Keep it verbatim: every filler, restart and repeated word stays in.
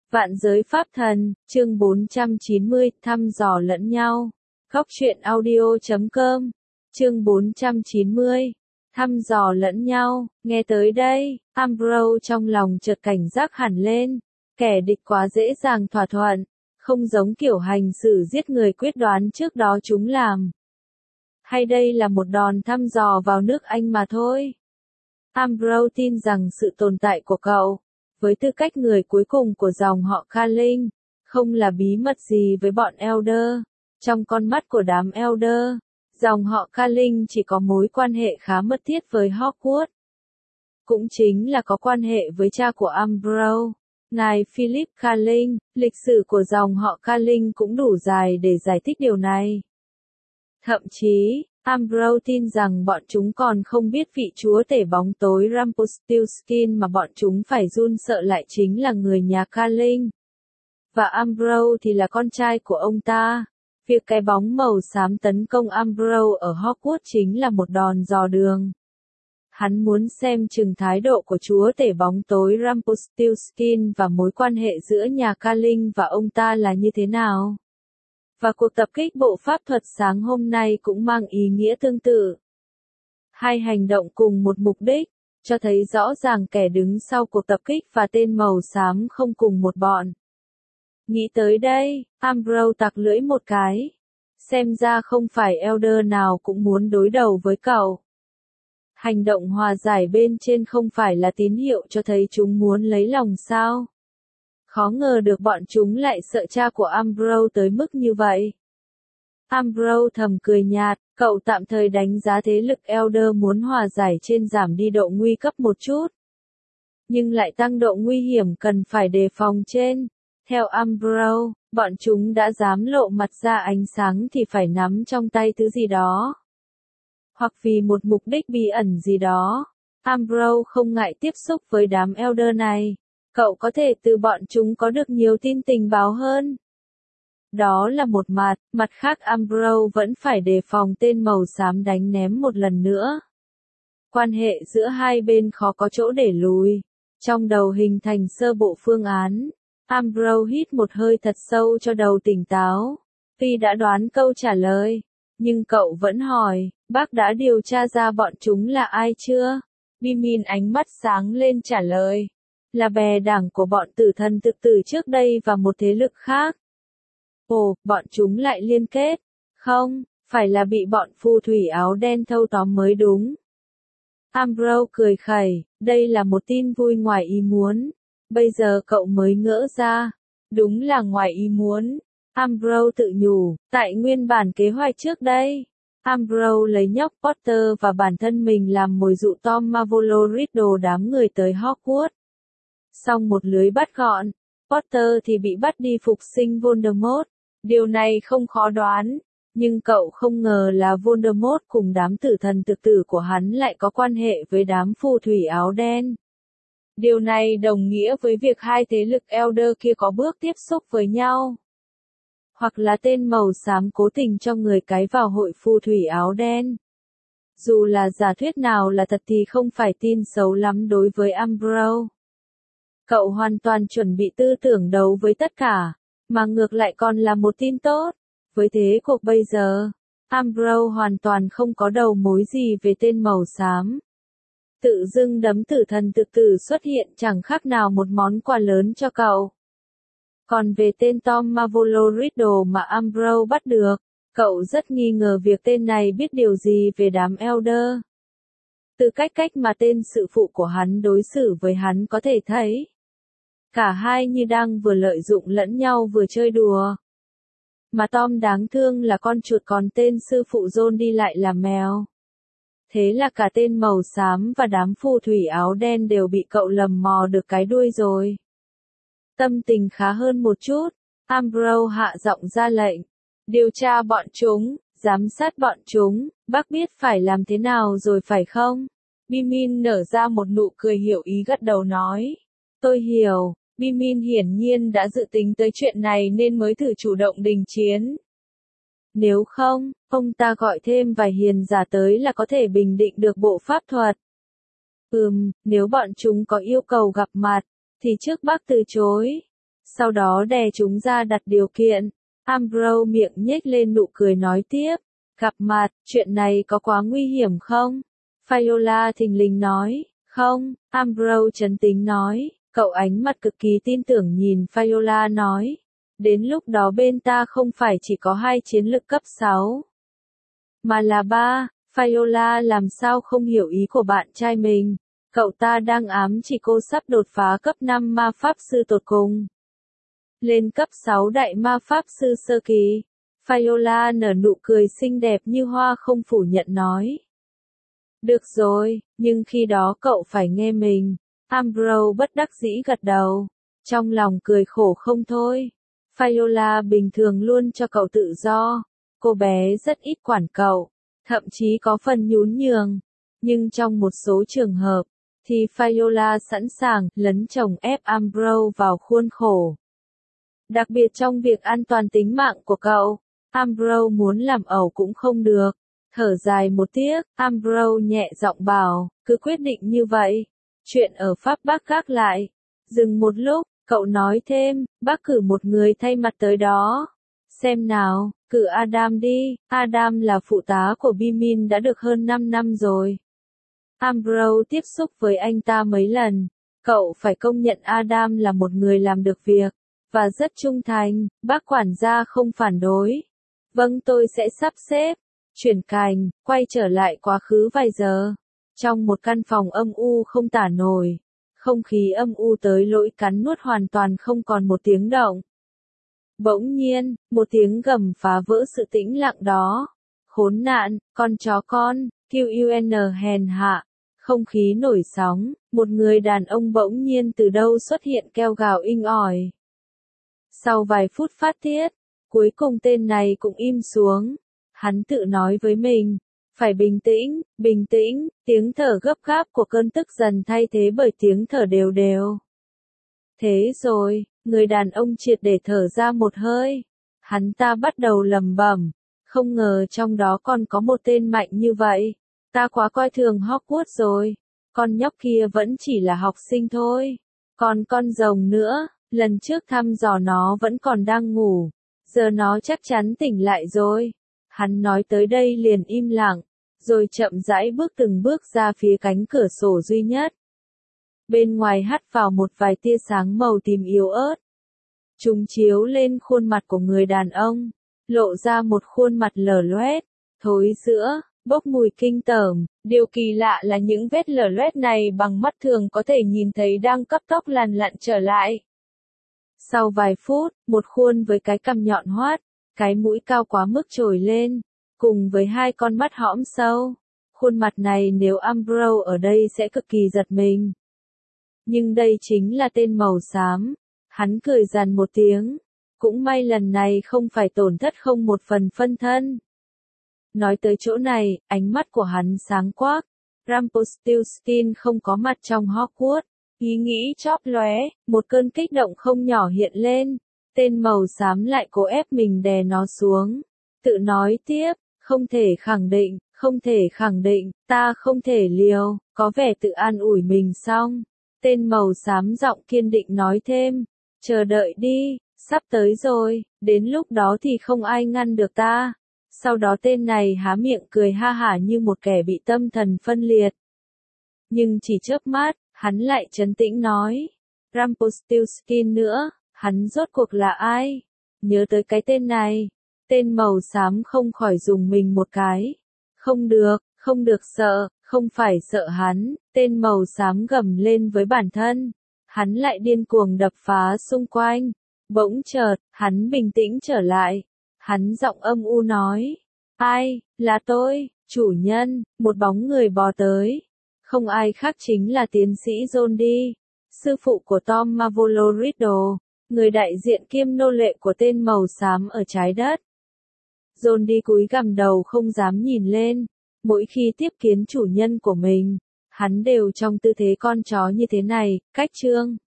Vạn giới pháp thần, chương bốn trăm chín mươi, thăm dò lẫn nhau. Góc truyện audio chấm com, chương bốn trăm chín mươi, thăm dò lẫn nhau. Nghe tới đây, Ambrose trong lòng chợt cảnh giác hẳn lên. Kẻ địch quá dễ dàng thỏa thuận, không giống kiểu hành xử giết người quyết đoán trước đó chúng làm. Hay đây là một đòn thăm dò vào nước Anh mà thôi. Ambrose tin rằng sự tồn tại của cậu, với tư cách người cuối cùng của dòng họ Carling, không là bí mật gì với bọn Elder. Trong con mắt của đám Elder, dòng họ Carling chỉ có mối quan hệ khá mật thiết với Hogwarts. Cũng chính là có quan hệ với cha của Ambrose, ngài Philip Carling. Lịch sử của dòng họ Carling cũng đủ dài để giải thích điều này. Thậm chí, Ambrose tin rằng bọn chúng còn không biết vị chúa tể bóng tối Rumpelstiltskin mà bọn chúng phải run sợ lại chính là người nhà Carling. Và Ambrose thì là con trai của ông ta. Việc cái bóng màu xám tấn công Ambrose ở Hogwarts chính là một đòn dò đường. Hắn muốn xem chừng thái độ của chúa tể bóng tối Rumpelstiltskin và mối quan hệ giữa nhà Carling và ông ta là như thế nào. Và cuộc tập kích bộ pháp thuật sáng hôm nay cũng mang ý nghĩa tương tự. Hai hành động cùng một mục đích, cho thấy rõ ràng kẻ đứng sau cuộc tập kích và tên màu xám không cùng một bọn. Nghĩ tới đây, Ambrose tặc lưỡi một cái. Xem ra không phải Elder nào cũng muốn đối đầu với cậu. Hành động hòa giải bên trên không phải là tín hiệu cho thấy chúng muốn lấy lòng sao? Khó ngờ được bọn chúng lại sợ cha của Ambrose tới mức như vậy. Ambrose thầm cười nhạt, cậu tạm thời đánh giá thế lực Elder muốn hòa giải trên giảm đi độ nguy cấp một chút. Nhưng lại tăng độ nguy hiểm cần phải đề phòng trên. Theo Ambrose, bọn chúng đã dám lộ mặt ra ánh sáng thì phải nắm trong tay thứ gì đó. Hoặc vì một mục đích bí ẩn gì đó. Ambrose không ngại tiếp xúc với đám Elder này. Cậu có thể từ bọn chúng có được nhiều tin tình báo hơn. Đó là một mặt, mặt khác Ambrose vẫn phải đề phòng tên màu xám đánh ném một lần nữa. Quan hệ giữa hai bên khó có chỗ để lùi. Trong đầu hình thành sơ bộ phương án, Ambrose hít một hơi thật sâu cho đầu tỉnh táo. Tuy đã đoán câu trả lời, nhưng cậu vẫn hỏi, bác đã điều tra ra bọn chúng là ai chưa? Bimin ánh mắt sáng lên trả lời. Là bè đảng của bọn tử thần tự tử trước đây và một thế lực khác. Ồ, bọn chúng lại liên kết. Không, phải là bị bọn phù thủy áo đen thâu tóm mới đúng. Ambrose cười khẩy, đây là một tin vui ngoài ý muốn. Bây giờ cậu mới ngỡ ra. Đúng là ngoài ý muốn. Ambrose tự nhủ, tại nguyên bản kế hoạch trước đây. Ambrose lấy nhóc Potter và bản thân mình làm mồi dụ Tom Marvolo Riddle đám người tới Hogwarts. Xong một lưới bắt gọn, Potter thì bị bắt đi phục sinh Voldemort. Điều này không khó đoán, nhưng cậu không ngờ là Voldemort cùng đám tử thần thực tử của hắn lại có quan hệ với đám phù thủy áo đen. Điều này đồng nghĩa với việc hai thế lực Elder kia có bước tiếp xúc với nhau. Hoặc là tên màu xám cố tình cho người cái vào hội phù thủy áo đen. Dù là giả thuyết nào là thật thì không phải tin xấu lắm đối với Ambrose. Cậu hoàn toàn chuẩn bị tư tưởng đấu với tất cả, mà ngược lại còn là một tin tốt. Với thế cuộc bây giờ, Ambrose hoàn toàn không có đầu mối gì về tên màu xám. Tự dưng đấm tử thần tự tử xuất hiện chẳng khác nào một món quà lớn cho cậu. Còn về tên Tom Marvolo Riddle mà Ambrose bắt được, cậu rất nghi ngờ việc tên này biết điều gì về đám Elder. Từ cách cách mà tên sự phụ của hắn đối xử với hắn có thể thấy. Cả hai như đang vừa lợi dụng lẫn nhau vừa chơi đùa. Mà Tom đáng thương là con chuột còn tên sư phụ John đi lại là mèo. Thế là cả tên màu xám và đám phù thủy áo đen đều bị cậu lầm mò được cái đuôi rồi. Tâm tình khá hơn một chút, Ambrose hạ giọng ra lệnh. Điều tra bọn chúng, giám sát bọn chúng, bác biết phải làm thế nào rồi phải không? Bimin nở ra một nụ cười hiểu ý gật đầu nói. Tôi hiểu, Bimin hiển nhiên đã dự tính tới chuyện này nên mới thử chủ động đình chiến. Nếu không, ông ta gọi thêm vài hiền giả tới là có thể bình định được bộ pháp thuật. Ừm, nếu bọn chúng có yêu cầu gặp mặt, thì trước bác từ chối. sau đó đè chúng ra đặt điều kiện. Ambrose miệng nhếch lên nụ cười nói tiếp, gặp mặt, chuyện này có quá nguy hiểm không? Viola thình lình nói, không, Ambrose trấn tĩnh nói, cậu ánh mặt cực kỳ tin tưởng nhìn Viola nói, đến lúc đó bên ta không phải chỉ có hai chiến lực cấp sáu, mà là ba. Viola làm sao không hiểu ý của bạn trai mình, cậu ta đang ám chỉ cô sắp đột phá cấp năm ma pháp sư tột cùng. Lên cấp sáu đại ma pháp sư sơ kỳ. Viola nở nụ cười xinh đẹp như hoa không phủ nhận nói. Được rồi, nhưng khi đó cậu phải nghe mình. Ambrose bất đắc dĩ gật đầu. Trong lòng cười khổ không thôi. Viola bình thường luôn cho cậu tự do. Cô bé rất ít quản cậu. Thậm chí có phần nhún nhường. Nhưng trong một số trường hợp, thì Viola sẵn sàng lấn chồng ép Ambrose vào khuôn khổ. Đặc biệt trong việc an toàn tính mạng của cậu, Ambrose muốn làm ẩu cũng không được. Thở dài một tiếc, Ambrose nhẹ giọng bảo, cứ quyết định như vậy. Chuyện ở Pháp bác gác lại. Dừng một lúc, cậu nói thêm, bác cử một người thay mặt tới đó. Xem nào, cử Adam đi, Adam là phụ tá của Bimin đã được hơn năm năm rồi. Ambrose tiếp xúc với anh ta mấy lần. Cậu phải công nhận Adam là một người làm được việc. Và rất trung thành, bác quản gia không phản đối. Vâng, tôi sẽ sắp xếp. Chuyển cành, quay trở lại quá khứ vài giờ. Trong một căn phòng âm u không tả nổi. Không khí âm u tới lỗi cắn nuốt hoàn toàn không còn một tiếng động. Bỗng nhiên, một tiếng gầm phá vỡ sự tĩnh lặng đó. Khốn nạn, con chó con, quy un hèn hạ. Không khí nổi sóng, một người đàn ông bỗng nhiên từ đâu xuất hiện kêu gào inh ỏi. Sau vài phút phát tiết, cuối cùng tên này cũng im xuống. Hắn tự nói với mình, phải bình tĩnh, bình tĩnh, tiếng thở gấp gáp của cơn tức dần thay thế bởi tiếng thở đều đều. Thế rồi, người đàn ông triệt để thở ra một hơi. Hắn ta bắt đầu lẩm bẩm, không ngờ trong đó còn có một tên mạnh như vậy. Ta quá coi thường Hogwarts rồi, con nhóc kia vẫn chỉ là học sinh thôi. Còn con rồng nữa. Lần trước thăm dò nó vẫn còn đang ngủ, giờ nó chắc chắn tỉnh lại rồi. Hắn nói tới đây liền im lặng, rồi chậm rãi bước từng bước ra phía cánh cửa sổ duy nhất. Bên ngoài hắt vào một vài tia sáng màu tím yếu ớt. Chúng chiếu lên khuôn mặt của người đàn ông, lộ ra một khuôn mặt lở loét, thối rữa, bốc mùi kinh tởm. Điều kỳ lạ là những vết lở loét này bằng mắt thường có thể nhìn thấy đang cấp tốc lằn lặn trở lại. Sau vài phút, một khuôn với cái cằm nhọn hoắt, cái mũi cao quá mức trồi lên, cùng với hai con mắt hõm sâu. Khuôn mặt này nếu Ambrose ở đây sẽ cực kỳ giật mình. Nhưng đây chính là tên màu xám. Hắn cười gằn một tiếng. Cũng may lần này không phải tổn thất không một phần phân thân. Nói tới chỗ này, ánh mắt của hắn sáng quắc. Rumpelstiltskin không có mặt trong Hogwarts. Ý nghĩ chóp lóe, một cơn kích động không nhỏ hiện lên. Tên màu xám lại cố ép mình đè nó xuống. Tự nói tiếp, không thể khẳng định, không thể khẳng định, ta không thể liều, có vẻ tự an ủi mình xong. Tên màu xám giọng kiên định nói thêm, chờ đợi đi, sắp tới rồi, đến lúc đó thì không ai ngăn được ta. Sau đó tên này há miệng cười ha hả như một kẻ bị tâm thần phân liệt. Nhưng chỉ chớp mắt, hắn lại trấn tĩnh nói, Rumpelstiltskin nữa, hắn rốt cuộc là ai? Nhớ tới cái tên này, tên màu xám không khỏi dùng mình một cái. Không được, không được sợ, không phải sợ hắn, tên màu xám gầm lên với bản thân. Hắn lại điên cuồng đập phá xung quanh. Bỗng chợt, hắn bình tĩnh trở lại. Hắn giọng âm u nói, ai, là tôi, chủ nhân, một bóng người bò tới. Không ai khác chính là tiến sĩ John Dee, sư phụ của Tom Marvolo Riddle, người đại diện kiêm nô lệ của tên màu xám ở trái đất. John Dee cúi gằm đầu không dám nhìn lên, mỗi khi tiếp kiến chủ nhân của mình, hắn đều trong tư thế con chó như thế này, cách trương.